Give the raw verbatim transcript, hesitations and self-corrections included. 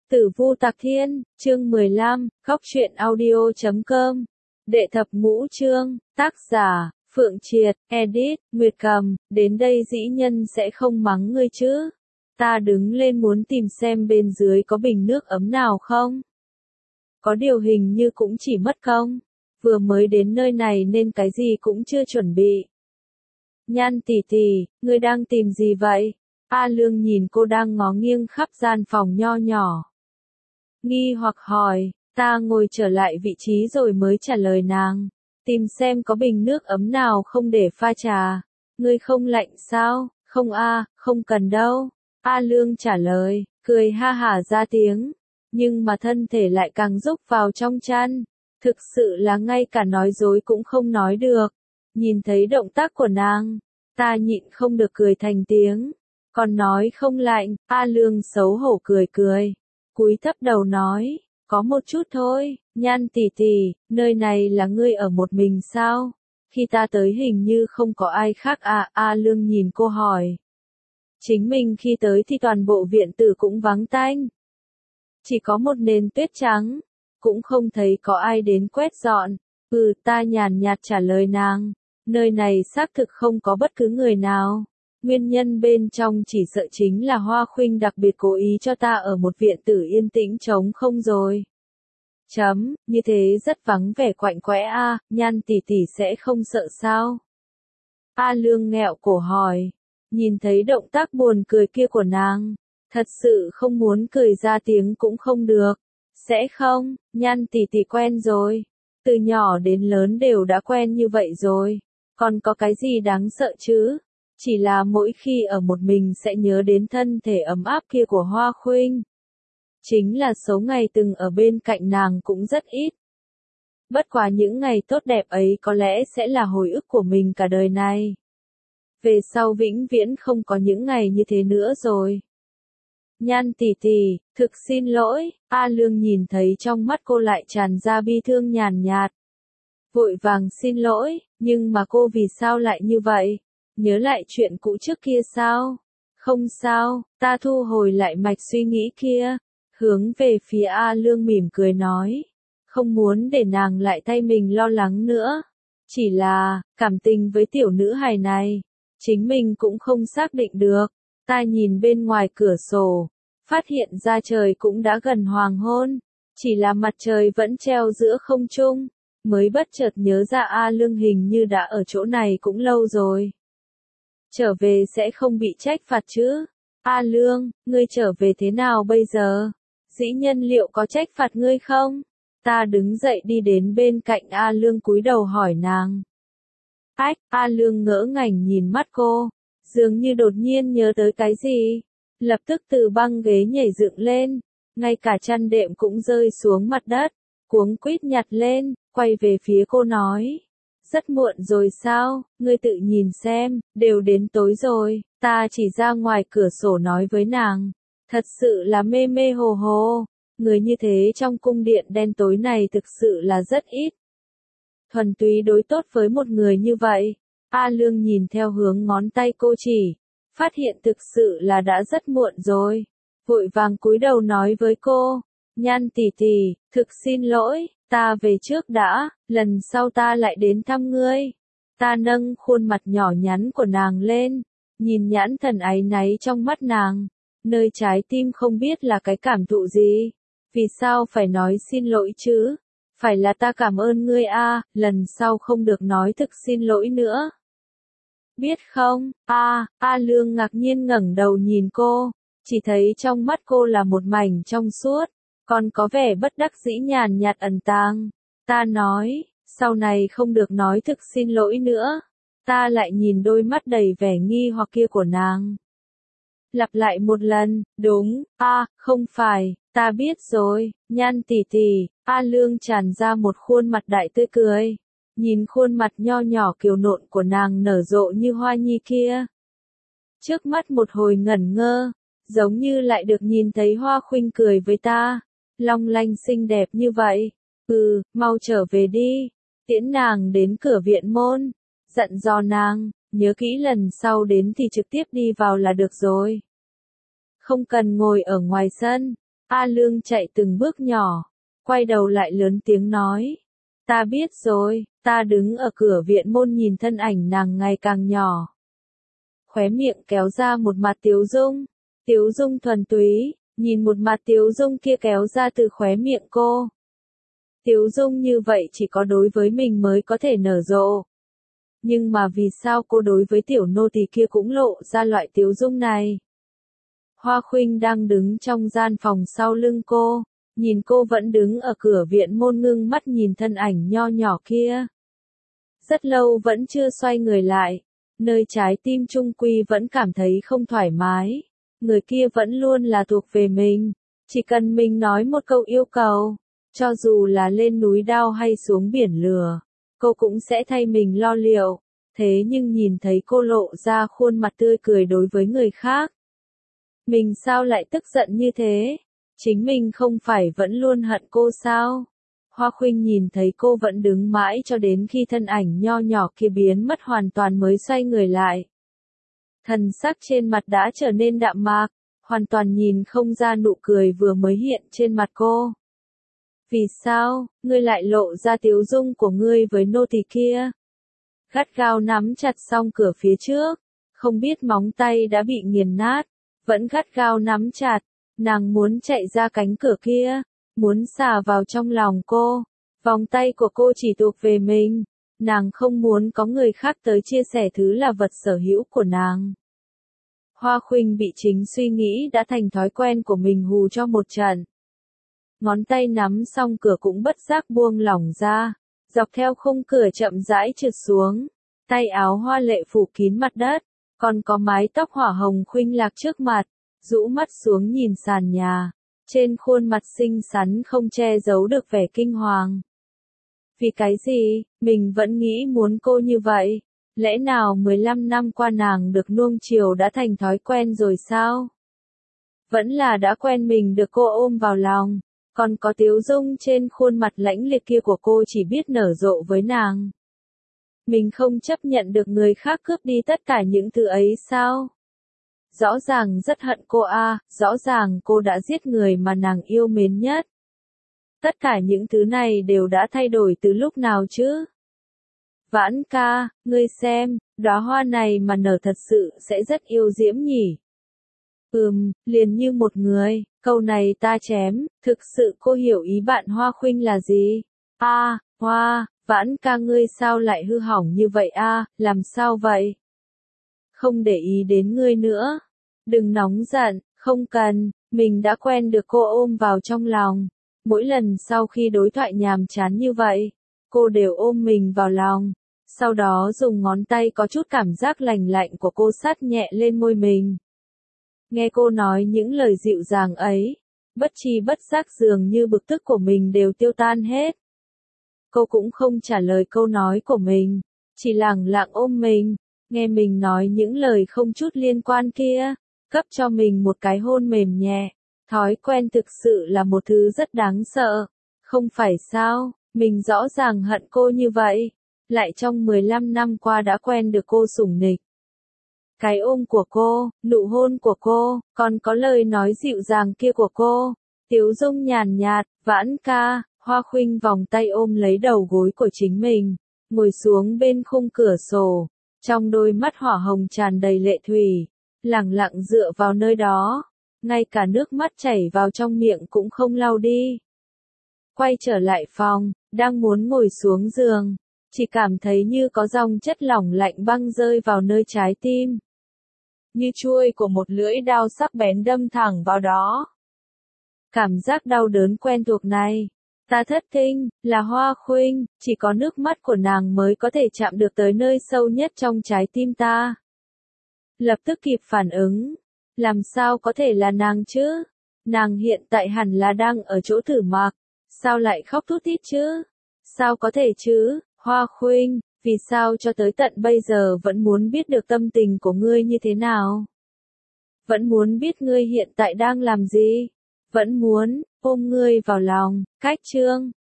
Tử Vu Tạc Thiên, chương mười lăm, khóc chuyện audio chấm com. Đệ thập ngũ chương, tác giả, Phượng Triệt, edit, Nguyệt Cầm, đến đây dĩ nhân sẽ không mắng ngươi chứ. Ta đứng lên muốn tìm xem bên dưới có bình nước ấm nào không. Có điều hình như cũng chỉ mất công. Vừa mới đến nơi này nên cái gì cũng chưa chuẩn bị. Nhan tỷ tỷ, ngươi đang tìm gì vậy? A Lương nhìn cô đang ngó nghiêng khắp gian phòng nho nhỏ. Nghi hoặc hỏi, ta ngồi trở lại vị trí rồi mới trả lời nàng. Tìm xem có bình nước ấm nào không để pha trà. Ngươi không lạnh sao? Không a, không cần đâu. A Lương trả lời, cười ha hả ra tiếng. Nhưng mà thân thể lại càng rúc vào trong chăn. Thực sự là ngay cả nói dối cũng không nói được. Nhìn thấy động tác của nàng, ta nhịn không được cười thành tiếng. Còn nói không lạnh, A Lương xấu hổ cười cười. Cúi thấp đầu nói, có một chút thôi, Nhan tỷ tỷ, nơi này là ngươi ở một mình sao? Khi ta tới hình như không có ai khác à, A Lương nhìn cô hỏi. Chính mình khi tới thì toàn bộ viện tử cũng vắng tanh. Chỉ có một nền tuyết trắng, cũng không thấy có ai đến quét dọn. Ừ, ta nhàn nhạt trả lời nàng, nơi này xác thực không có bất cứ người nào. Nguyên nhân bên trong chỉ sợ chính là Hoa Khuynh đặc biệt cố ý cho ta ở một viện tử yên tĩnh trống không rồi. Chấm, như thế rất vắng vẻ quạnh quẽ a, Nhan tỷ tỷ sẽ không sợ sao? A Lương nghẹo cổ hỏi, nhìn thấy động tác buồn cười kia của nàng, thật sự không muốn cười ra tiếng cũng không được. Sẽ không, Nhan tỷ tỷ quen rồi, từ nhỏ đến lớn đều đã quen như vậy rồi, còn có cái gì đáng sợ chứ? Chỉ là mỗi khi ở một mình sẽ nhớ đến thân thể ấm áp kia của Hoa Khuynh. Chính là số ngày từng ở bên cạnh nàng cũng rất ít. Bất quá những ngày tốt đẹp ấy có lẽ sẽ là hồi ức của mình cả đời này. Về sau vĩnh viễn không có những ngày như thế nữa rồi. Nhan tỷ tỷ, thực xin lỗi, A Lương nhìn thấy trong mắt cô lại tràn ra bi thương nhàn nhạt. Vội vàng xin lỗi, nhưng mà cô vì sao lại như vậy? Nhớ lại chuyện cũ trước kia sao? Không sao, ta thu hồi lại mạch suy nghĩ kia. Hướng về phía A Lương mỉm cười nói. Không muốn để nàng lại thay mình lo lắng nữa. Chỉ là, cảm tình với tiểu nữ hài này. Chính mình cũng không xác định được. Ta nhìn bên ngoài cửa sổ. Phát hiện ra trời cũng đã gần hoàng hôn. Chỉ là mặt trời vẫn treo giữa không trung. Mới bất chợt nhớ ra A Lương hình như đã ở chỗ này cũng lâu rồi. Trở về sẽ không bị trách phạt chứ? A Lương, ngươi trở về thế nào bây giờ? Dĩ nhân liệu có trách phạt ngươi không? Ta đứng dậy đi đến bên cạnh A Lương cúi đầu hỏi nàng. Ách, A Lương ngỡ ngàng nhìn mắt cô, dường như đột nhiên nhớ tới cái gì. Lập tức từ băng ghế nhảy dựng lên, ngay cả chăn đệm cũng rơi xuống mặt đất, cuống quýt nhặt lên, quay về phía cô nói. Rất muộn rồi sao, ngươi tự nhìn xem, đều đến tối rồi, ta chỉ ra ngoài cửa sổ nói với nàng. Thật sự là mê mê hồ hồ, người như thế trong cung điện đen tối này thực sự là rất ít. Thuần túy đối tốt với một người như vậy, A Lương nhìn theo hướng ngón tay cô chỉ, phát hiện thực sự là đã rất muộn rồi. Vội vàng cúi đầu nói với cô, Nhan tỷ tỷ, thực xin lỗi. Ta về trước đã, lần sau ta lại đến thăm ngươi. Ta nâng khuôn mặt nhỏ nhắn của nàng lên, nhìn nhãn thần áy náy trong mắt nàng, nơi trái tim không biết là cái cảm thụ gì. Vì sao phải nói xin lỗi chứ? Phải là ta cảm ơn ngươi a, lần sau không được nói thực xin lỗi nữa. Biết không? A, A Lương ngạc nhiên ngẩng đầu nhìn cô, chỉ thấy trong mắt cô là một mảnh trong suốt. Còn có vẻ bất đắc dĩ nhàn nhạt ẩn tàng. Ta nói, sau này không được nói thực xin lỗi nữa. Ta lại nhìn đôi mắt đầy vẻ nghi hoặc kia của nàng. Lặp lại một lần, đúng, a, à, không phải, ta biết rồi, Nhan tỷ tỷ. A Lương tràn ra một khuôn mặt đại tươi cười. Nhìn khuôn mặt nho nhỏ kiều nộn của nàng nở rộ như hoa nhi kia. Trước mắt một hồi ngẩn ngơ, giống như lại được nhìn thấy Hoa Khuynh cười với ta. Long lanh xinh đẹp như vậy. Ừ, mau trở về đi. Tiễn nàng đến cửa viện môn. Dặn dò nàng, nhớ kỹ lần sau đến thì trực tiếp đi vào là được rồi. Không cần ngồi ở ngoài sân. A Lương chạy từng bước nhỏ, quay đầu lại lớn tiếng nói. Ta biết rồi, ta đứng ở cửa viện môn nhìn thân ảnh nàng ngày càng nhỏ. Khóe miệng kéo ra một mặt tiếu dung, tiếu dung thuần túy, nhìn một mặt tiếu dung kia kéo ra từ khóe miệng cô. Tiếu dung như vậy chỉ có đối với mình mới có thể nở rộ. Nhưng mà vì sao cô đối với tiểu nô tỳ kia cũng lộ ra loại tiếu dung này? Hoa Khuynh đang đứng trong gian phòng sau lưng cô, nhìn cô vẫn đứng ở cửa viện môn ngưng mắt nhìn thân ảnh nho nhỏ kia. Rất lâu vẫn chưa xoay người lại, nơi trái tim trung quy vẫn cảm thấy không thoải mái. Người kia vẫn luôn là thuộc về mình, chỉ cần mình nói một câu yêu cầu, cho dù là lên núi đao hay xuống biển lửa, cô cũng sẽ thay mình lo liệu. Thế nhưng nhìn thấy cô lộ ra khuôn mặt tươi cười đối với người khác, mình sao lại tức giận như thế? Chính mình không phải vẫn luôn hận cô sao? Hoa Khuynh nhìn thấy cô vẫn đứng mãi cho đến khi thân ảnh nho nhỏ kia biến mất hoàn toàn mới xoay người lại. Thần sắc trên mặt đã trở nên đạm mạc, hoàn toàn nhìn không ra nụ cười vừa mới hiện trên mặt cô. Vì sao, ngươi lại lộ ra tiếu dung của ngươi với nô tỳ kia? Gắt gao nắm chặt song cửa phía trước, không biết móng tay đã bị nghiền nát, vẫn gắt gao nắm chặt, nàng muốn chạy ra cánh cửa kia, muốn xả vào trong lòng cô. Vòng tay của cô chỉ thuộc về mình, nàng không muốn có người khác tới chia sẻ thứ là vật sở hữu của nàng. Hoa Khuynh bị chính suy nghĩ đã thành thói quen của mình hù cho một trận. Ngón tay nắm xong cửa cũng bất giác buông lỏng ra, dọc theo khung cửa chậm rãi trượt xuống, tay áo hoa lệ phủ kín mặt đất, còn có mái tóc hỏa hồng khuynh lạc trước mặt, rũ mắt xuống nhìn sàn nhà, trên khuôn mặt xinh xắn không che giấu được vẻ kinh hoàng. Vì cái gì, mình vẫn nghĩ muốn cô như vậy, lẽ nào mười lăm năm qua nàng được nuông chiều đã thành thói quen rồi sao? Vẫn là đã quen mình được cô ôm vào lòng, còn có tiếu dung trên khuôn mặt lãnh liệt kia của cô chỉ biết nở rộ với nàng. Mình không chấp nhận được người khác cướp đi tất cả những thứ ấy sao? Rõ ràng rất hận cô a, rõ ràng cô đã giết người mà nàng yêu mến nhất. Tất cả những thứ này đều đã thay đổi từ lúc nào chứ? Vãn ca, ngươi xem, đóa hoa này mà nở thật sự sẽ rất yêu diễm nhỉ? Ừm, liền như một người, câu này ta chém, thực sự cô hiểu ý bạn Hoa Khuynh là gì? A, à, Hoa, Vãn ca ngươi sao lại hư hỏng như vậy a, à, làm sao vậy? Không để ý đến ngươi nữa. Đừng nóng giận, không cần, mình đã quen được cô ôm vào trong lòng. Mỗi lần sau khi đối thoại nhàm chán như vậy, cô đều ôm mình vào lòng, sau đó dùng ngón tay có chút cảm giác lành lạnh của cô sát nhẹ lên môi mình. Nghe cô nói những lời dịu dàng ấy, bất tri bất giác dường như bực tức của mình đều tiêu tan hết. Cô cũng không trả lời câu nói của mình, chỉ lẳng lặng ôm mình, nghe mình nói những lời không chút liên quan kia, cấp cho mình một cái hôn mềm nhẹ. Thói quen thực sự là một thứ rất đáng sợ, không phải sao, mình rõ ràng hận cô như vậy, lại trong mười lăm năm qua đã quen được cô sủng nịch. Cái ôm của cô, nụ hôn của cô, còn có lời nói dịu dàng kia của cô, tiếu dung nhàn nhạt, Vãn ca, Hoa Khuynh vòng tay ôm lấy đầu gối của chính mình, ngồi xuống bên khung cửa sổ, trong đôi mắt hỏa hồng tràn đầy lệ thủy, lẳng lặng dựa vào nơi đó. Ngay cả nước mắt chảy vào trong miệng cũng không lau đi. Quay trở lại phòng, đang muốn ngồi xuống giường, chỉ cảm thấy như có dòng chất lỏng lạnh băng rơi vào nơi trái tim. Như chuôi của một lưỡi dao sắc bén đâm thẳng vào đó. Cảm giác đau đớn quen thuộc này. Ta thất kinh, là Hoa Khuynh, chỉ có nước mắt của nàng mới có thể chạm được tới nơi sâu nhất trong trái tim ta. Lập tức kịp phản ứng. Làm sao có thể là nàng chứ? Nàng hiện tại hẳn là đang ở chỗ thử mặc. Sao lại khóc thút thít chứ? Sao có thể chứ? Hoa Khuynh, vì sao cho tới tận bây giờ vẫn muốn biết được tâm tình của ngươi như thế nào? Vẫn muốn biết ngươi hiện tại đang làm gì? Vẫn muốn ôm ngươi vào lòng. Cách chương